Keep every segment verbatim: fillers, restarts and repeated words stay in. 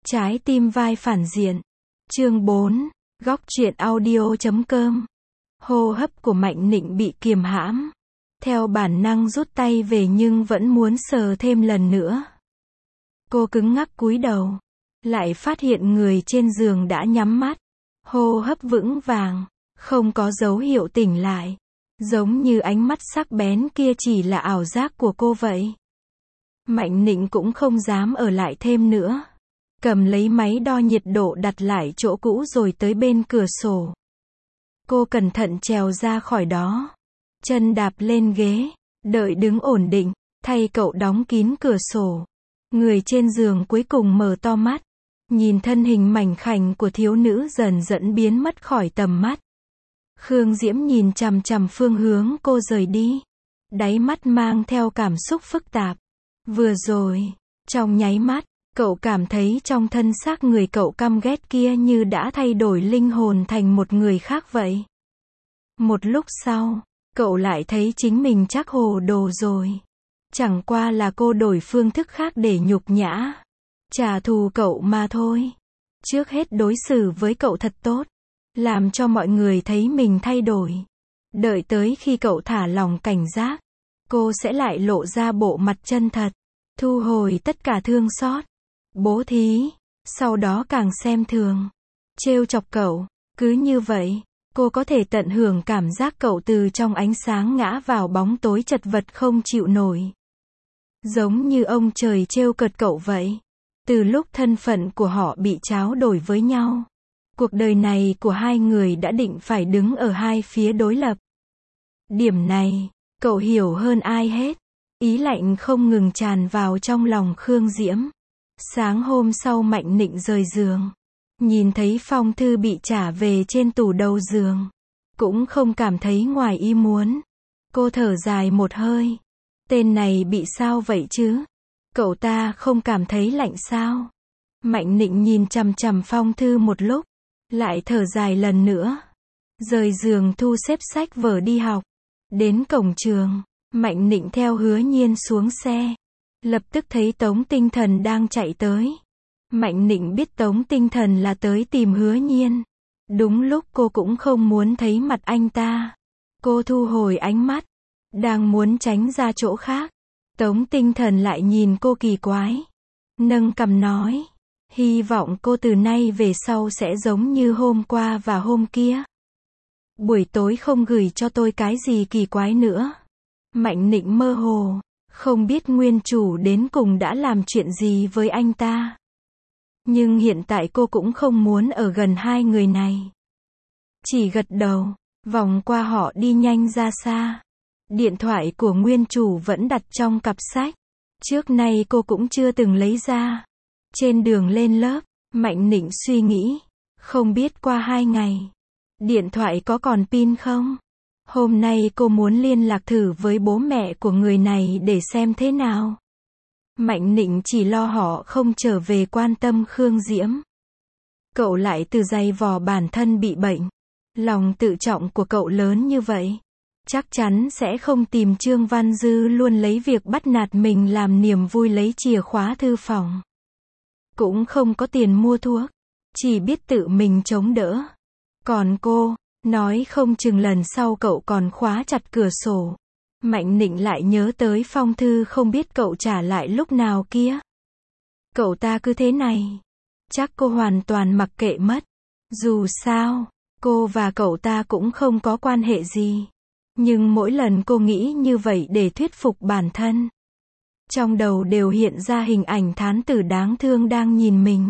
Trái tim vai phản diện. Chương bốn. Góc truyện audio chấm com. Hô hấp của Mạnh Nịnh bị kiềm hãm. Theo bản năng rút tay về nhưng vẫn muốn sờ thêm lần nữa. Cô cứng ngắc cúi đầu. Lại phát hiện người trên giường đã nhắm mắt. Hô hấp vững vàng. Không có dấu hiệu tỉnh lại. Giống như ánh mắt sắc bén kia chỉ là ảo giác của cô vậy. Mạnh Nịnh cũng không dám ở lại thêm nữa. Cầm lấy máy đo nhiệt độ đặt lại chỗ cũ rồi tới bên cửa sổ. Cô cẩn thận trèo ra khỏi đó. Chân đạp lên ghế. Đợi đứng ổn định. Thay cậu đóng kín cửa sổ. Người trên giường cuối cùng mở to mắt. Nhìn thân hình mảnh khảnh của thiếu nữ dần dần biến mất khỏi tầm mắt. Khương Diễm nhìn chằm chằm phương hướng cô rời đi. Đáy mắt mang theo cảm xúc phức tạp. Vừa rồi, trong nháy mắt, cậu cảm thấy trong thân xác người cậu căm ghét kia như đã thay đổi linh hồn thành một người khác vậy. Một lúc sau, cậu lại thấy chính mình chắc hồ đồ rồi. Chẳng qua là cô đổi phương thức khác để nhục nhã. Trả thù cậu mà thôi. Trước hết đối xử với cậu thật tốt. Làm cho mọi người thấy mình thay đổi. Đợi tới khi cậu thả lòng cảnh giác. Cô sẽ lại lộ ra bộ mặt chân thật. Thu hồi tất cả thương xót. Bố thí. Sau đó càng xem thường. Trêu chọc cậu. Cứ như vậy, cô có thể tận hưởng cảm giác cậu từ trong ánh sáng ngã vào bóng tối chật vật không chịu nổi. Giống như ông trời trêu cợt cậu vậy. Từ lúc thân phận của họ bị tráo đổi với nhau. Cuộc đời này của hai người đã định phải đứng ở hai phía đối lập. Điểm này, cậu hiểu hơn ai hết. Ý lạnh không ngừng tràn vào trong lòng Khương Diễm. Sáng hôm sau Mạnh Nịnh rời giường. Nhìn thấy phong thư bị trả về trên tủ đầu giường. Cũng không cảm thấy ngoài ý muốn. Cô thở dài một hơi. Tên này bị sao vậy chứ? Cậu ta không cảm thấy lạnh sao? Mạnh Nịnh nhìn chằm chằm phong thư một lúc. Lại thở dài lần nữa. Rời giường thu xếp sách vở đi học. Đến cổng trường, Mạnh Nịnh theo Hứa Nhiên xuống xe. Lập tức thấy Tống Tinh Thần đang chạy tới. Mạnh Nịnh biết Tống Tinh Thần là tới tìm Hứa Nhiên. Đúng lúc cô cũng không muốn thấy mặt anh ta. Cô thu hồi ánh mắt. Đang muốn tránh ra chỗ khác. Tống Tinh Thần lại nhìn cô kỳ quái. Nâng cằm nói. Hy vọng cô từ nay về sau sẽ giống như hôm qua và hôm kia. Buổi tối không gửi cho tôi cái gì kỳ quái nữa. Mạnh Nịnh mơ hồ. Không biết nguyên chủ đến cùng đã làm chuyện gì với anh ta. Nhưng hiện tại cô cũng không muốn ở gần hai người này. Chỉ gật đầu. Vòng qua họ đi nhanh ra xa. Điện thoại của nguyên chủ vẫn đặt trong cặp sách. Trước nay cô cũng chưa từng lấy ra. Trên đường lên lớp, Mạnh Nịnh suy nghĩ. Không biết qua hai ngày, điện thoại có còn pin không? Hôm nay cô muốn liên lạc thử với bố mẹ của người này để xem thế nào. Mạnh Nịnh chỉ lo họ không trở về quan tâm Khương Diễm. Cậu lại từ dày vò bản thân bị bệnh. Lòng tự trọng của cậu lớn như vậy. Chắc chắn sẽ không tìm Trương Văn Dư luôn lấy việc bắt nạt mình làm niềm vui lấy chìa khóa thư phòng. Cũng không có tiền mua thuốc. Chỉ biết tự mình chống đỡ. Còn cô, nói không chừng lần sau cậu còn khóa chặt cửa sổ. Mạnh Nịnh lại nhớ tới phong thư không biết cậu trả lại lúc nào kia. Cậu ta cứ thế này. Chắc cô hoàn toàn mặc kệ mất. Dù sao, cô và cậu ta cũng không có quan hệ gì. Nhưng mỗi lần cô nghĩ như vậy để thuyết phục bản thân. Trong đầu đều hiện ra hình ảnh thán tử đáng thương đang nhìn mình.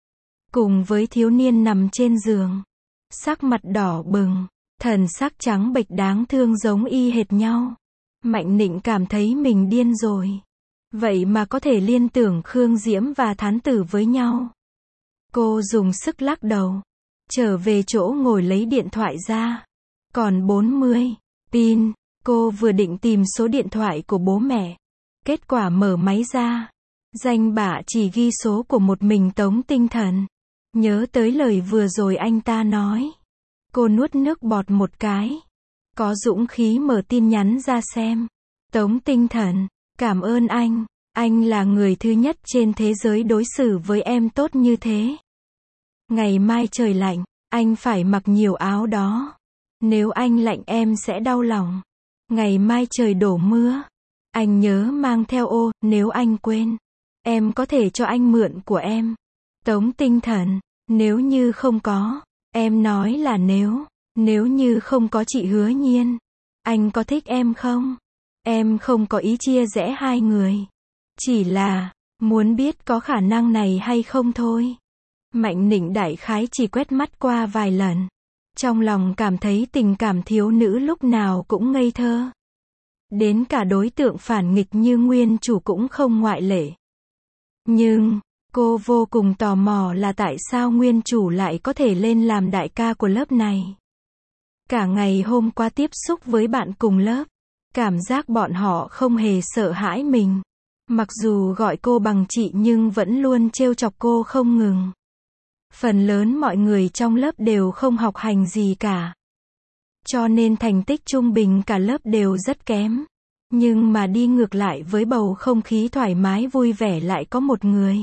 Cùng với thiếu niên nằm trên giường. Sắc mặt đỏ bừng. Thần sắc trắng bệch đáng thương giống y hệt nhau. Mạnh Nịnh cảm thấy mình điên rồi. Vậy mà có thể liên tưởng Khương Diễm và thán tử với nhau. Cô dùng sức lắc đầu. Trở về chỗ ngồi lấy điện thoại ra. Còn bốn mươi. Pin. Cô vừa định tìm số điện thoại của bố mẹ. Kết quả mở máy ra. Danh bạ chỉ ghi số của một mình Tống Tinh Thần. Nhớ tới lời vừa rồi anh ta nói. Cô nuốt nước bọt một cái. Có dũng khí mở tin nhắn ra xem. Tống Tinh Thần, cảm ơn anh. Anh là người thứ nhất trên thế giới đối xử với em tốt như thế. Ngày mai trời lạnh, anh phải mặc nhiều áo đó. Nếu anh lạnh em sẽ đau lòng. Ngày mai trời đổ mưa, anh nhớ mang theo ô, nếu anh quên, em có thể cho anh mượn của em. Tống tinh thần, nếu như không có, em nói là nếu, nếu như không có chị Hứa Nhiên, anh có thích em không? Em không có ý chia rẽ hai người. Chỉ là, muốn biết có khả năng này hay không thôi. Mạnh Nịnh đại khái chỉ quét mắt qua vài lần. Trong lòng cảm thấy tình cảm thiếu nữ lúc nào cũng ngây thơ. Đến cả đối tượng phản nghịch như nguyên chủ cũng không ngoại lệ. Nhưng, cô vô cùng tò mò là tại sao nguyên chủ lại có thể lên làm đại ca của lớp này. Cả ngày hôm qua tiếp xúc với bạn cùng lớp, cảm giác bọn họ không hề sợ hãi mình. Mặc dù gọi cô bằng chị nhưng vẫn luôn trêu chọc cô không ngừng. Phần lớn mọi người trong lớp đều không học hành gì cả. Cho nên thành tích trung bình cả lớp đều rất kém. Nhưng mà đi ngược lại với bầu không khí thoải mái vui vẻ lại có một người.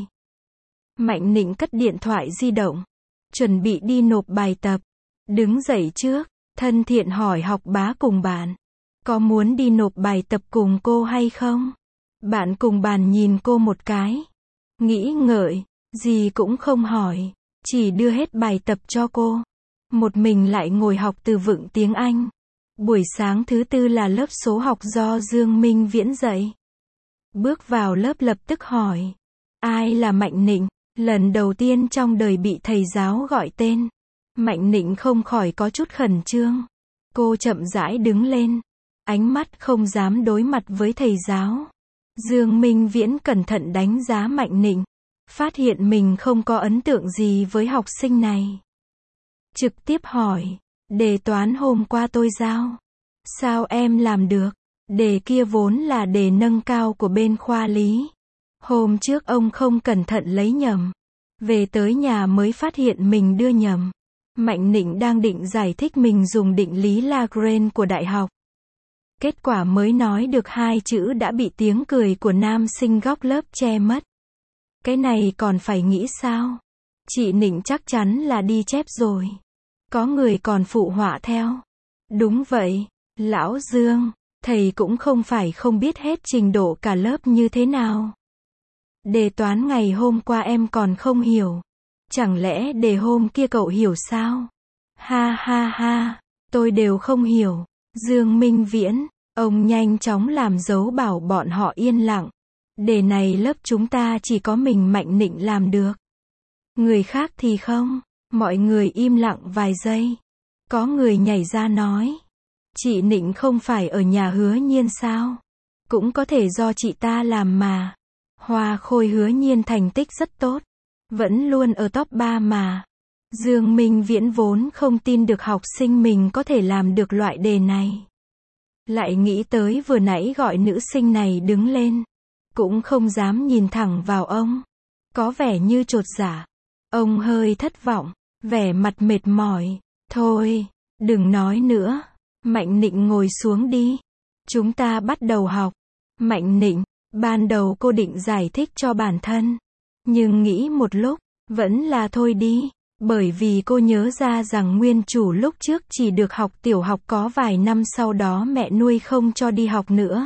Mạnh Nịnh cất điện thoại di động, chuẩn bị đi nộp bài tập. Đứng dậy trước, thân thiện hỏi học bá cùng bạn. Có muốn đi nộp bài tập cùng cô hay không? Bạn cùng bàn nhìn cô một cái. Nghĩ ngợi, gì cũng không hỏi. Chỉ đưa hết bài tập cho cô. Một mình lại ngồi học từ vựng tiếng Anh. Buổi sáng thứ tư là lớp số học do Dương Minh Viễn dạy. Bước vào lớp lập tức hỏi. Ai là Mạnh Nịnh? Lần đầu tiên trong đời bị thầy giáo gọi tên. Mạnh Nịnh không khỏi có chút khẩn trương. Cô chậm rãi đứng lên. Ánh mắt không dám đối mặt với thầy giáo. Dương Minh Viễn cẩn thận đánh giá Mạnh Nịnh. Phát hiện mình không có ấn tượng gì với học sinh này. Trực tiếp hỏi. Đề toán hôm qua tôi giao. Sao em làm được? Đề kia vốn là đề nâng cao của bên khoa lý. Hôm trước ông không cẩn thận lấy nhầm. Về tới nhà mới phát hiện mình đưa nhầm. Mạnh Nịnh đang định giải thích mình dùng định lý Lagrange của đại học. Kết quả mới nói được hai chữ đã bị tiếng cười của nam sinh góc lớp che mất. Cái này còn phải nghĩ sao? Chị Nịnh chắc chắn là đi chép rồi. Có người còn phụ họa theo. Đúng vậy, lão Dương, thầy cũng không phải không biết hết trình độ cả lớp như thế nào. Đề toán ngày hôm qua em còn không hiểu. Chẳng lẽ đề hôm kia cậu hiểu sao? Ha ha ha, tôi đều không hiểu. Dương Minh Viễn, ông nhanh chóng làm dấu bảo bọn họ yên lặng. Đề này lớp chúng ta chỉ có mình Mạnh Nịnh làm được. Người khác thì không. Mọi người im lặng vài giây. Có người nhảy ra nói. Chị Nịnh không phải ở nhà Hứa Nhiên sao? Cũng có thể do chị ta làm mà. Hoa Khôi Hứa Nhiên thành tích rất tốt. Vẫn luôn ở top ba mà. Dương Minh Viễn vốn không tin được học sinh mình có thể làm được loại đề này. Lại nghĩ tới vừa nãy gọi nữ sinh này đứng lên. Cũng không dám nhìn thẳng vào ông. Có vẻ như chột dạ. Ông hơi thất vọng. Vẻ mặt mệt mỏi. Thôi, đừng nói nữa. Mạnh Nịnh ngồi xuống đi. Chúng ta bắt đầu học. Mạnh Nịnh, ban đầu cô định giải thích cho bản thân. Nhưng nghĩ một lúc, vẫn là thôi đi. Bởi vì cô nhớ ra rằng nguyên chủ lúc trước chỉ được học tiểu học có vài năm sau đó mẹ nuôi không cho đi học nữa.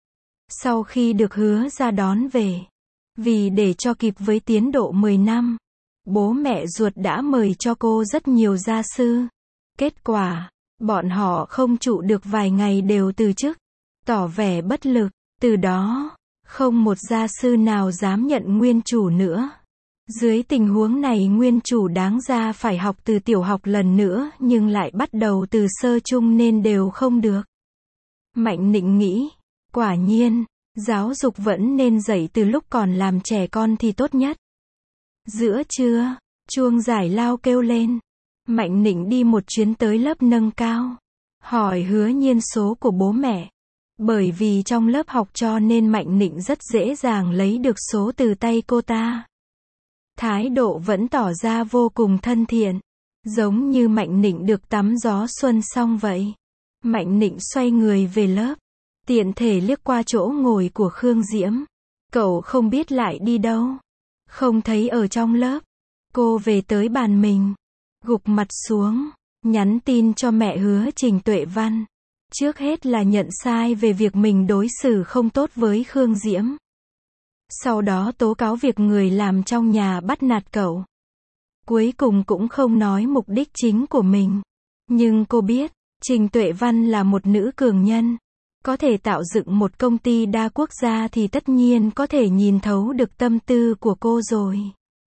Sau khi được hứa ra đón về. Vì để cho kịp với tiến độ mười năm. Bố mẹ ruột đã mời cho cô rất nhiều gia sư. Kết quả, bọn họ không trụ được vài ngày đều từ chức. Tỏ vẻ bất lực. Từ đó, không một gia sư nào dám nhận nguyên chủ nữa. Dưới tình huống này nguyên chủ đáng ra phải học từ tiểu học lần nữa nhưng lại bắt đầu từ sơ chung nên đều không được. Mạnh Nịnh nghĩ, quả nhiên, giáo dục vẫn nên dạy từ lúc còn làm trẻ con thì tốt nhất. Giữa trưa, chuông giải lao kêu lên. Mạnh Nịnh đi một chuyến tới lớp nâng cao. Hỏi Hứa Nhiên số của bố mẹ. Bởi vì trong lớp học cho nên Mạnh Nịnh rất dễ dàng lấy được số từ tay cô ta. Thái độ vẫn tỏ ra vô cùng thân thiện. Giống như Mạnh Nịnh được tắm gió xuân xong vậy. Mạnh Nịnh xoay người về lớp. Tiện thể liếc qua chỗ ngồi của Khương Diễm. Cậu không biết lại đi đâu. Không thấy ở trong lớp. Cô về tới bàn mình. Gục mặt xuống. Nhắn tin cho mẹ Hứa Trình Tuệ Văn. Trước hết là nhận sai về việc mình đối xử không tốt với Khương Diễm. Sau đó tố cáo việc người làm trong nhà bắt nạt cậu. Cuối cùng cũng không nói mục đích chính của mình. Nhưng cô biết, Trình Tuệ Văn là một nữ cường nhân. Có thể tạo dựng một công ty đa quốc gia thì tất nhiên có thể nhìn thấu được tâm tư của cô rồi.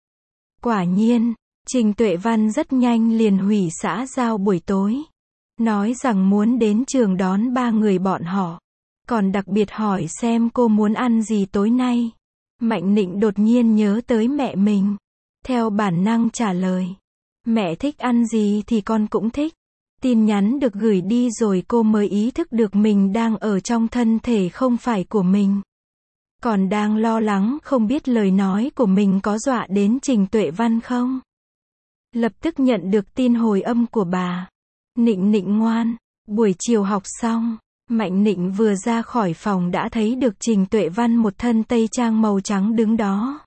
Quả nhiên, Trình Tuệ Văn rất nhanh liền hủy xã giao buổi tối. Nói rằng muốn đến trường đón ba người bọn họ. Còn đặc biệt hỏi xem cô muốn ăn gì tối nay. Mạnh Nịnh đột nhiên nhớ tới mẹ mình. Theo bản năng trả lời. Mẹ thích ăn gì thì con cũng thích. Tin nhắn được gửi đi rồi cô mới ý thức được mình đang ở trong thân thể không phải của mình. Còn đang lo lắng không biết lời nói của mình có dọa đến Trình Tuệ Văn không. Lập tức nhận được tin hồi âm của bà. Nịnh Nịnh ngoan. Buổi chiều học xong, Mạnh Nịnh vừa ra khỏi phòng đã thấy được Trình Tuệ Văn một thân tây trang màu trắng đứng đó.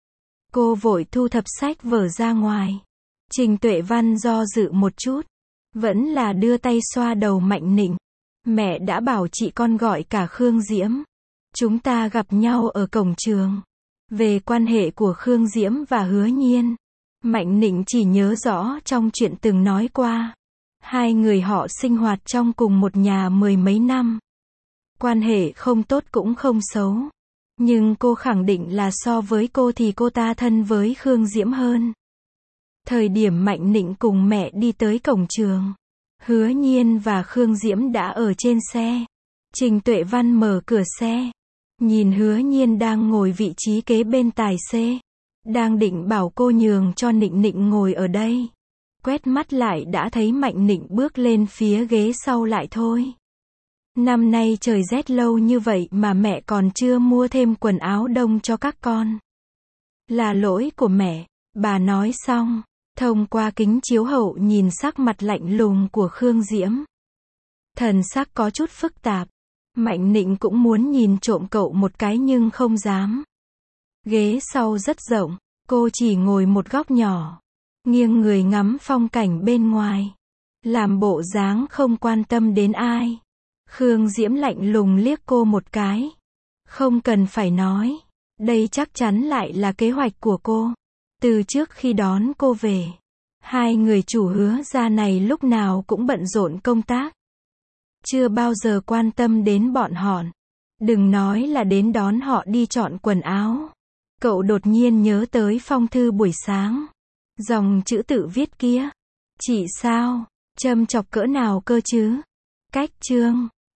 Cô vội thu thập sách vở ra ngoài. Trình Tuệ Văn do dự một chút. Vẫn là đưa tay xoa đầu Mạnh Nịnh. Mẹ đã bảo chị con gọi cả Khương Diễm. Chúng ta gặp nhau ở cổng trường. Về quan hệ của Khương Diễm và Hứa Nhiên, Mạnh Nịnh chỉ nhớ rõ trong chuyện từng nói qua. Hai người họ sinh hoạt trong cùng một nhà mười mấy năm. Quan hệ không tốt cũng không xấu. Nhưng cô khẳng định là so với cô thì cô ta thân với Khương Diễm hơn. Thời điểm Mạnh Nịnh cùng mẹ đi tới cổng trường, Hứa Nhiên và Khương Diễm đã ở trên xe. Trình Tuệ Văn mở cửa xe. Nhìn Hứa Nhiên đang ngồi vị trí kế bên tài xế. Đang định bảo cô nhường cho Nịnh Nịnh ngồi ở đây. Quét mắt lại đã thấy Mạnh Nịnh bước lên phía ghế sau lại thôi. Năm nay trời rét lâu như vậy mà mẹ còn chưa mua thêm quần áo đông cho các con. Là lỗi của mẹ, bà nói xong, thông qua kính chiếu hậu nhìn sắc mặt lạnh lùng của Khương Diễm. Thần sắc có chút phức tạp. Mạnh Nịnh cũng muốn nhìn trộm cậu một cái nhưng không dám. Ghế sau rất rộng, cô chỉ ngồi một góc nhỏ. Nghiêng người ngắm phong cảnh bên ngoài. Làm bộ dáng không quan tâm đến ai. Khương Diễm lạnh lùng liếc cô một cái. Không cần phải nói. Đây chắc chắn lại là kế hoạch của cô. Từ trước khi đón cô về, hai người chủ Hứa gia này lúc nào cũng bận rộn công tác. Chưa bao giờ quan tâm đến bọn họ. Đừng nói là đến đón họ đi chọn quần áo. Cậu đột nhiên nhớ tới phong thư buổi sáng. Dòng chữ tự viết kia. Chị sao? Châm chọc cỡ nào cơ chứ? Cách chương.